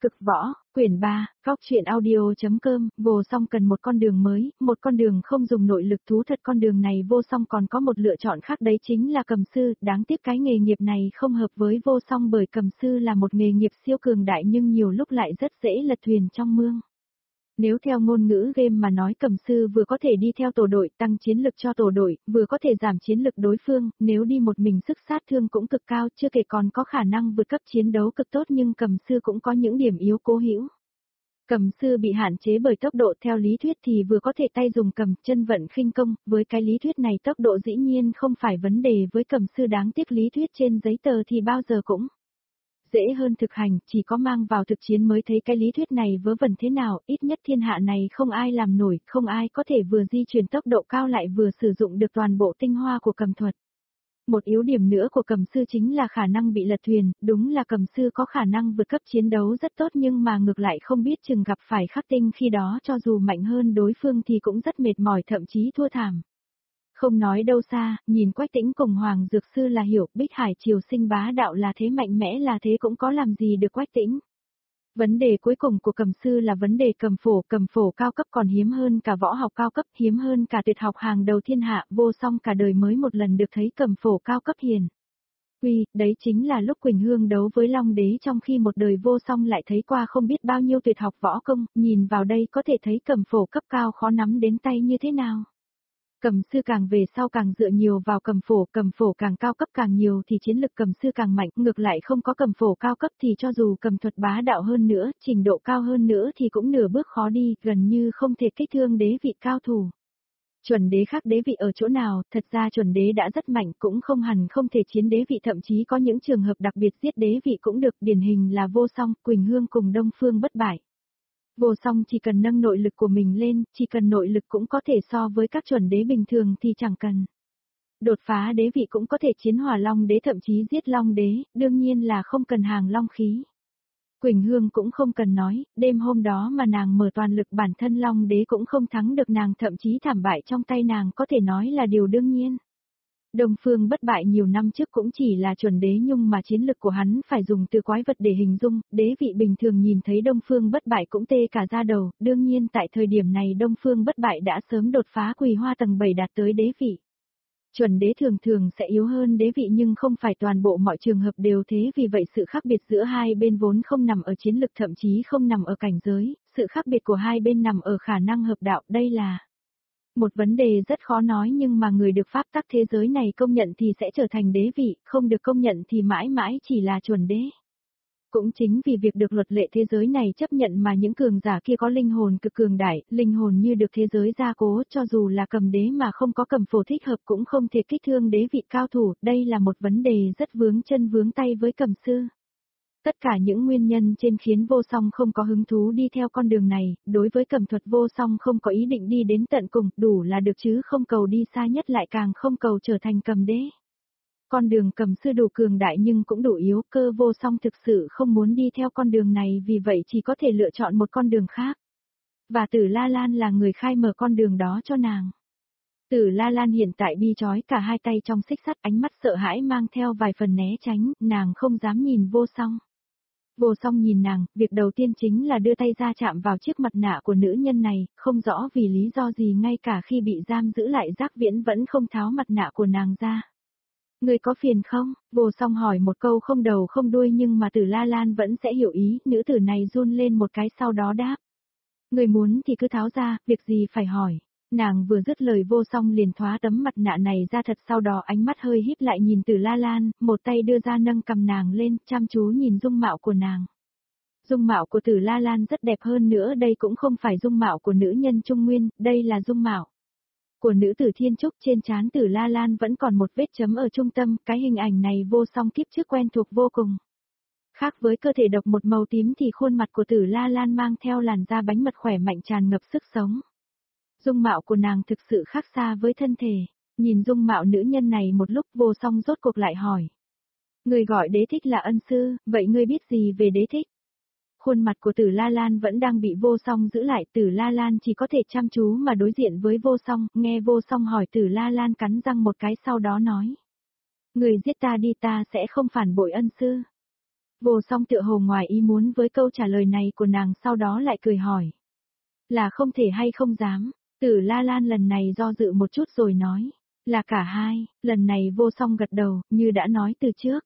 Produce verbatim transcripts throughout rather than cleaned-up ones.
Cực võ, quyển ba, góc truyện audio.com, vô song cần một con đường mới, một con đường không dùng nội lực thú thật con đường này vô song còn có một lựa chọn khác đấy chính là cầm sư, đáng tiếc cái nghề nghiệp này không hợp với vô song bởi cầm sư là một nghề nghiệp siêu cường đại nhưng nhiều lúc lại rất dễ lật thuyền trong mương. Nếu theo ngôn ngữ game mà nói cầm sư vừa có thể đi theo tổ đội tăng chiến lực cho tổ đội, vừa có thể giảm chiến lực đối phương, nếu đi một mình sức sát thương cũng cực cao chưa kể còn có khả năng vượt cấp chiến đấu cực tốt nhưng cầm sư cũng có những điểm yếu cố hữu. Cầm sư bị hạn chế bởi tốc độ theo lý thuyết thì vừa có thể tay dùng cầm chân vận khinh công, với cái lý thuyết này tốc độ dĩ nhiên không phải vấn đề với cầm sư đáng tiếc lý thuyết trên giấy tờ thì bao giờ cũng dễ hơn thực hành, chỉ có mang vào thực chiến mới thấy cái lý thuyết này vớ vẩn thế nào, ít nhất thiên hạ này không ai làm nổi, không ai có thể vừa di chuyển tốc độ cao lại vừa sử dụng được toàn bộ tinh hoa của cầm thuật. Một yếu điểm nữa của cầm sư chính là khả năng bị lật thuyền, đúng là cầm sư có khả năng vượt cấp chiến đấu rất tốt nhưng mà ngược lại không biết chừng gặp phải khắc tinh khi đó cho dù mạnh hơn đối phương thì cũng rất mệt mỏi thậm chí thua thảm. Không nói đâu xa, nhìn Quách Tĩnh cùng Hoàng Dược Sư là hiểu, Bích Hải Triều Sinh bá đạo là thế mạnh mẽ là thế cũng có làm gì được Quách Tĩnh. Vấn đề cuối cùng của cầm sư là vấn đề cầm phổ, cầm phổ cao cấp còn hiếm hơn cả võ học cao cấp, hiếm hơn cả tuyệt học hàng đầu thiên hạ, vô song cả đời mới một lần được thấy cầm phổ cao cấp hiền. Uy, đấy chính là lúc Quỳnh Hương đấu với Long Đế trong khi một đời vô song lại thấy qua không biết bao nhiêu tuyệt học võ công, nhìn vào đây có thể thấy cầm phổ cấp cao khó nắm đến tay như thế nào. Cầm sư càng về sau càng dựa nhiều vào cầm phổ, cầm phổ càng cao cấp càng nhiều thì chiến lực cầm sư càng mạnh, ngược lại không có cầm phổ cao cấp thì cho dù cầm thuật bá đạo hơn nữa, trình độ cao hơn nữa thì cũng nửa bước khó đi, gần như không thể kích thương đế vị cao thủ. Chuẩn đế khác đế vị ở chỗ nào, thật ra chuẩn đế đã rất mạnh cũng không hẳn không thể chiến đế vị thậm chí có những trường hợp đặc biệt giết đế vị cũng được, điển hình là Vô Song, Quỳnh Hương cùng Đông Phương Bất Bại. Vô Song chỉ cần nâng nội lực của mình lên, chỉ cần nội lực cũng có thể so với các chuẩn đế bình thường thì chẳng cần. Đột phá đế vị cũng có thể chiến hỏa long đế thậm chí giết long đế, đương nhiên là không cần hàng long khí. Quỳnh Hương cũng không cần nói, đêm hôm đó mà nàng mở toàn lực bản thân long đế cũng không thắng được nàng thậm chí thảm bại trong tay nàng có thể nói là điều đương nhiên. Đông Phương Bất Bại nhiều năm trước cũng chỉ là chuẩn đế nhưng mà chiến lực của hắn phải dùng từ quái vật để hình dung, đế vị bình thường nhìn thấy Đông Phương Bất Bại cũng tê cả da đầu, đương nhiên tại thời điểm này Đông Phương Bất Bại đã sớm đột phá Quỳ Hoa tầng bảy đạt tới đế vị. Chuẩn đế thường thường sẽ yếu hơn đế vị nhưng không phải toàn bộ mọi trường hợp đều thế vì vậy sự khác biệt giữa hai bên vốn không nằm ở chiến lực thậm chí không nằm ở cảnh giới, sự khác biệt của hai bên nằm ở khả năng hợp đạo, đây là một vấn đề rất khó nói nhưng mà người được pháp tắc thế giới này công nhận thì sẽ trở thành đế vị, không được công nhận thì mãi mãi chỉ là chuẩn đế. Cũng chính vì việc được luật lệ thế giới này chấp nhận mà những cường giả kia có linh hồn cực cường đại, linh hồn như được thế giới gia cố cho dù là cầm đế mà không có cầm phổ thích hợp cũng không thể kích thương đế vị cao thủ, đây là một vấn đề rất vướng chân vướng tay với cầm sư. Tất cả những nguyên nhân trên khiến Vô Song không có hứng thú đi theo con đường này, đối với cầm thuật Vô Song không có ý định đi đến tận cùng, đủ là được chứ không cầu đi xa nhất lại càng không cầu trở thành cầm đế. Con đường cầm sư đủ cường đại nhưng cũng đủ yếu, cơ Vô Song thực sự không muốn đi theo con đường này vì vậy chỉ có thể lựa chọn một con đường khác. Và Tử La Lan là người khai mở con đường đó cho nàng. Tử La Lan hiện tại bi chói cả hai tay trong xích sắt, ánh mắt sợ hãi mang theo vài phần né tránh, nàng không dám nhìn Vô Song. Vô Song nhìn nàng, việc đầu tiên chính là đưa tay ra chạm vào chiếc mặt nạ của nữ nhân này, không rõ vì lý do gì ngay cả khi bị giam giữ lại Giác Viễn vẫn không tháo mặt nạ của nàng ra. Người có phiền không? Vô Song hỏi một câu không đầu không đuôi nhưng mà Tử La Lan vẫn sẽ hiểu ý, nữ tử này run lên một cái sau đó đáp. Người muốn thì cứ tháo ra, việc gì phải hỏi. Nàng vừa dứt lời Vô Song liền thoá tấm mặt nạ này ra thật sau đó ánh mắt hơi híp lại nhìn Tử La Lan, một tay đưa ra nâng cầm nàng lên, chăm chú nhìn dung mạo của nàng. Dung mạo của Tử La Lan rất đẹp hơn nữa đây cũng không phải dung mạo của nữ nhân Trung Nguyên, đây là dung mạo của nữ tử Thiên Trúc trên trán Tử La Lan vẫn còn một vết chấm ở trung tâm, cái hình ảnh này Vô Song kiếp trước quen thuộc vô cùng. Khác với cơ thể độc một màu tím thì khuôn mặt của Tử La Lan mang theo làn da bánh mật khỏe mạnh tràn ngập sức sống. Dung mạo của nàng thực sự khác xa với thân thể, nhìn dung mạo nữ nhân này một lúc Vô Song rốt cuộc lại hỏi. Người gọi đế thích là ân sư, vậy ngươi biết gì về đế thích? Khuôn mặt của Tử La Lan vẫn đang bị Vô Song giữ lại, Tử La Lan chỉ có thể chăm chú mà đối diện với Vô Song, nghe Vô Song hỏi Tử La Lan cắn răng một cái sau đó nói. Người giết ta đi ta sẽ không phản bội ân sư. Vô song tựa hồ ngoài ý muốn với câu trả lời này của nàng, sau đó lại cười hỏi. Là không thể hay không dám? Tử La Lan lần này do dự một chút rồi nói. Là cả hai, lần này vô song gật đầu, như đã nói từ trước.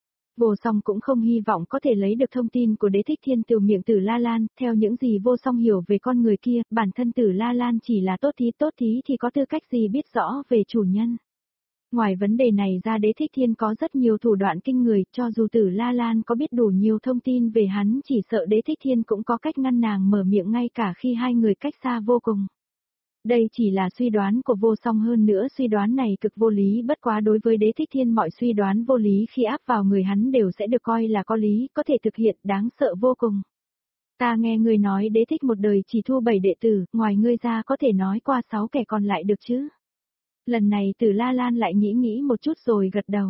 Vô song cũng không hy vọng có thể lấy được thông tin của Đế Thích Thiên từ miệng Tử La Lan, theo những gì vô song hiểu về con người kia, bản thân Tử La Lan chỉ là tốt thí tốt thí thì có tư cách gì biết rõ về chủ nhân. Ngoài vấn đề này ra, Đế Thích Thiên có rất nhiều thủ đoạn kinh người, cho dù Tử La Lan có biết đủ nhiều thông tin về hắn, chỉ sợ Đế Thích Thiên cũng có cách ngăn nàng mở miệng ngay cả khi hai người cách xa vô cùng. Đây chỉ là suy đoán của vô song, hơn nữa suy đoán này cực vô lý, bất quá đối với Đế Thích Thiên mọi suy đoán vô lý khi áp vào người hắn đều sẽ được coi là có lý, có thể thực hiện, đáng sợ vô cùng. Ta nghe người nói Đế Thích một đời chỉ thu bảy đệ tử, ngoài ngươi ra có thể nói qua sáu kẻ còn lại được chứ? Lần này Tử La Lan lại nghĩ nghĩ một chút rồi gật đầu.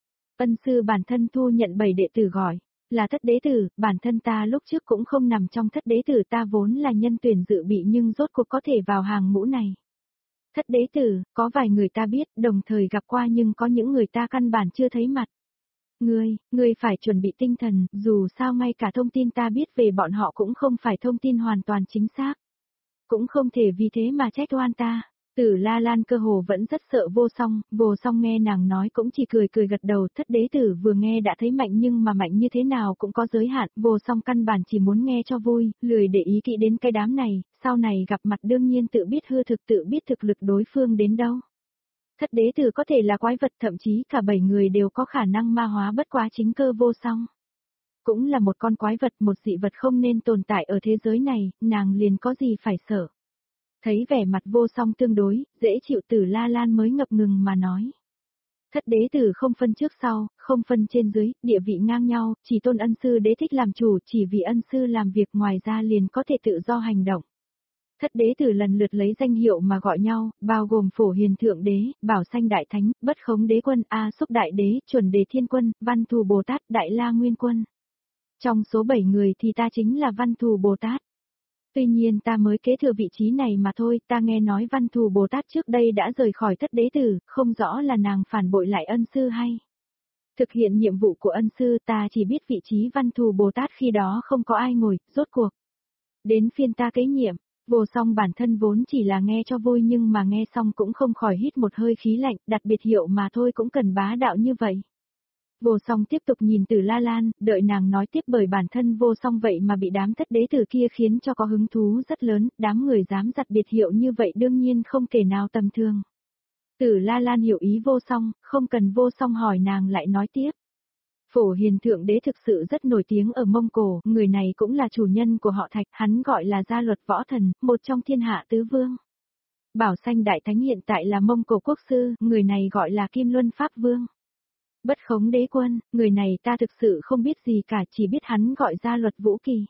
Ân sư bản thân thu nhận bảy đệ tử gọi là thất đế tử, bản thân ta lúc trước cũng không nằm trong thất đế tử, ta vốn là nhân tuyển dự bị nhưng rốt cuộc có thể vào hàng ngũ này. Thất đế tử, có vài người ta biết, đồng thời gặp qua, nhưng có những người ta căn bản chưa thấy mặt. Ngươi, ngươi phải chuẩn bị tinh thần, dù sao ngay cả thông tin ta biết về bọn họ cũng không phải thông tin hoàn toàn chính xác. Cũng không thể vì thế mà trách oan ta. Tử La Lan cơ hồ vẫn rất sợ vô song, vô song nghe nàng nói cũng chỉ cười cười gật đầu. Thất đế tử vừa nghe đã thấy mạnh, nhưng mà mạnh như thế nào cũng có giới hạn, vô song căn bản chỉ muốn nghe cho vui, lười để ý kỹ đến cái đám này, sau này gặp mặt đương nhiên tự biết hư thực, tự biết thực lực đối phương đến đâu. Thất đế tử có thể là quái vật, thậm chí cả bảy người đều có khả năng ma hóa, bất quá chính cơ vô song cũng là một con quái vật, một dị vật không nên tồn tại ở thế giới này, nàng liền có gì phải sợ. Thấy vẻ mặt vô song tương đối, dễ chịu, Tử La Lan mới ngập ngừng mà nói. Thất đế tử không phân trước sau, không phân trên dưới, địa vị ngang nhau, chỉ tôn ân sư Đế Thích làm chủ, chỉ vì ân sư làm việc, ngoài ra liền có thể tự do hành động. Thất đế tử lần lượt lấy danh hiệu mà gọi nhau, bao gồm Phổ Hiền Thượng Đế, Bảo Sanh Đại Thánh, Bất Khống Đế Quân, A Xúc Đại Đế, Chuẩn Đề Thiên Quân, Văn Thù Bồ Tát, Đại La Nguyên Quân. Trong số bảy người thì ta chính là Văn Thù Bồ Tát. Tuy nhiên ta mới kế thừa vị trí này mà thôi, ta nghe nói Văn Thù Bồ Tát trước đây đã rời khỏi thất đế tử, không rõ là nàng phản bội lại ân sư hay. Thực hiện nhiệm vụ của ân sư, ta chỉ biết vị trí Văn Thù Bồ Tát khi đó không có ai ngồi, rốt cuộc. Đến phiên ta kế nhiệm, vô song bản thân vốn chỉ là nghe cho vui, nhưng mà nghe xong cũng không khỏi hít một hơi khí lạnh, đặt biệt hiệu mà thôi cũng cần bá đạo như vậy. Vô song tiếp tục nhìn Tử La Lan, đợi nàng nói tiếp, bởi bản thân vô song vậy mà bị đám thất đế tử kia khiến cho có hứng thú rất lớn, đám người dám giặt biệt hiệu như vậy đương nhiên không kể nào tầm thường. Tử La Lan hiểu ý vô song, không cần vô song hỏi nàng lại nói tiếp. Phổ Hiền Thượng Đế thực sự rất nổi tiếng ở Mông Cổ, người này cũng là chủ nhân của họ Thạch, hắn gọi là Gia Luật Võ Thần, một trong thiên hạ tứ vương. Bảo Sanh Đại Thánh hiện tại là Mông Cổ quốc sư, người này gọi là Kim Luân Pháp Vương. Bất Khống Đế Quân, người này ta thực sự không biết gì cả, chỉ biết hắn gọi Gia Luật Vũ Kỳ.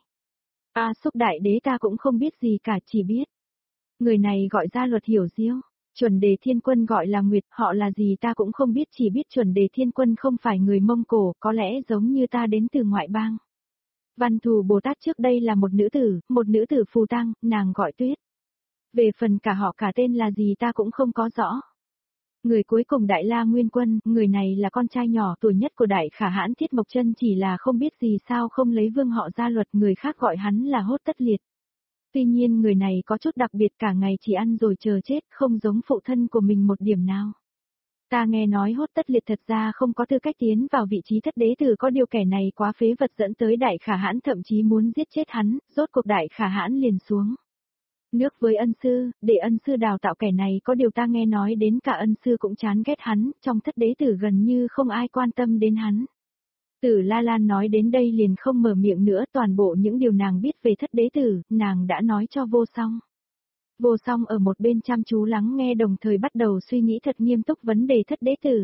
A Xúc Đại Đế ta cũng không biết gì cả, chỉ biết người này gọi Gia Luật Hiểu Diêu. Chuẩn Đề Thiên Quân gọi là Nguyệt, họ là gì ta cũng không biết, chỉ biết Chuẩn Đề Thiên Quân không phải người Mông Cổ, có lẽ giống như ta đến từ ngoại bang. Văn Thù Bồ Tát trước đây là một nữ tử, một nữ tử phù tang, nàng gọi Tuyết. Về phần cả họ cả tên là gì ta cũng không có rõ. Người cuối cùng Đại La Nguyên Quân, người này là con trai nhỏ tuổi nhất của Đại Khả Hãn Thiết Mộc Chân, chỉ là không biết gì sao không lấy vương họ Gia Luật, người khác gọi hắn là Hốt Tất Liệt. Tuy nhiên người này có chút đặc biệt, cả ngày chỉ ăn rồi chờ chết, không giống phụ thân của mình một điểm nào. Ta nghe nói Hốt Tất Liệt thật ra không có tư cách tiến vào vị trí thất đế tử, có điều kẻ này quá phế vật dẫn tới Đại Khả Hãn thậm chí muốn giết chết hắn, rốt cuộc Đại Khả Hãn liền xuống nước với ân sư, để ân sư đào tạo kẻ này, có điều ta nghe nói đến cả ân sư cũng chán ghét hắn, trong thất đế tử gần như không ai quan tâm đến hắn. Tử La Lan nói đến đây liền không mở miệng nữa, toàn bộ những điều nàng biết về thất đế tử, nàng đã nói cho vô song. Vô song ở một bên chăm chú lắng nghe, đồng thời bắt đầu suy nghĩ thật nghiêm túc vấn đề thất đế tử.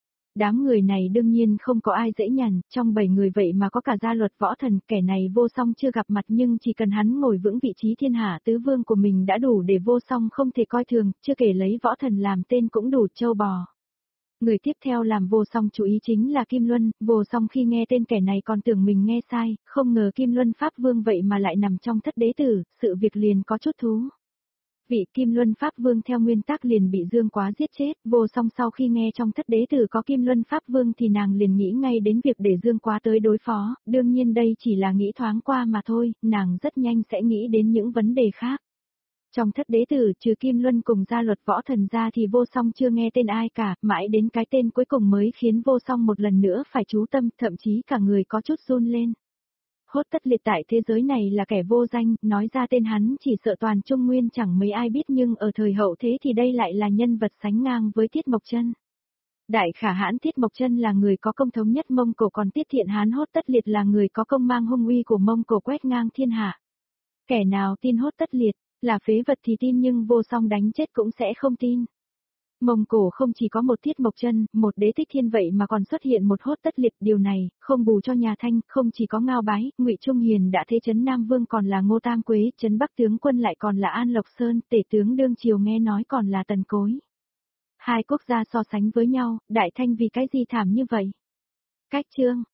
Đám người này đương nhiên không có ai dễ nhằn, trong bảy người vậy mà có cả Gia Luật Võ Thần, kẻ này vô song chưa gặp mặt nhưng chỉ cần hắn ngồi vững vị trí thiên hạ tứ vương của mình đã đủ để vô song không thể coi thường, chưa kể lấy Võ Thần làm tên cũng đủ trâu bò. Người tiếp theo làm vô song chú ý chính là Kim Luân, vô song khi nghe tên kẻ này còn tưởng mình nghe sai, không ngờ Kim Luân Pháp Vương vậy mà lại nằm trong thất đế tử, sự việc liền có chút thú Vị Kim Luân Pháp Vương theo nguyên tắc liền bị Dương Quá giết chết, Vô Song sau khi nghe trong thất đế tử có Kim Luân Pháp Vương thì nàng liền nghĩ ngay đến việc để Dương Quá tới đối phó, đương nhiên đây chỉ là nghĩ thoáng qua mà thôi, nàng rất nhanh sẽ nghĩ đến những vấn đề khác. Trong thất đế tử trừ Kim Luân cùng gia luật võ thần ra thì Vô Song chưa nghe tên ai cả, mãi đến cái tên cuối cùng mới khiến Vô Song một lần nữa phải chú tâm, thậm chí cả người có chút run lên. Hốt Tất Liệt tại thế giới này là kẻ vô danh, nói ra tên hắn chỉ sợ toàn Trung Nguyên chẳng mấy ai biết, nhưng ở thời hậu thế thì đây lại là nhân vật sánh ngang với Tiết Mộc Chân. Đại khả hãn Tiết Mộc Chân là người có công thống nhất Mông Cổ, còn Tiết Thiện Hán Hốt Tất Liệt là người có công mang hung uy của Mông Cổ quét ngang thiên hạ. Kẻ nào tin Hốt Tất Liệt, là phế vật thì tin, nhưng Vô Song đánh chết cũng sẽ không tin. Mông Cổ không chỉ có một Tiết Mộc Chân, một Đế Thích Thiên vậy mà còn xuất hiện một Hốt Tất Liệt, điều này, không bù cho nhà Thanh, không chỉ có Ngao Bái, Ngụy Trung Hiền đã thế trấn Nam Vương còn là Ngô Tam Quế, trấn Bắc tướng quân lại còn là An Lộc Sơn, tể tướng đương triều nghe nói còn là Tần Cối. Hai quốc gia so sánh với nhau, Đại Thanh vì cái gì thảm như vậy? Cách chương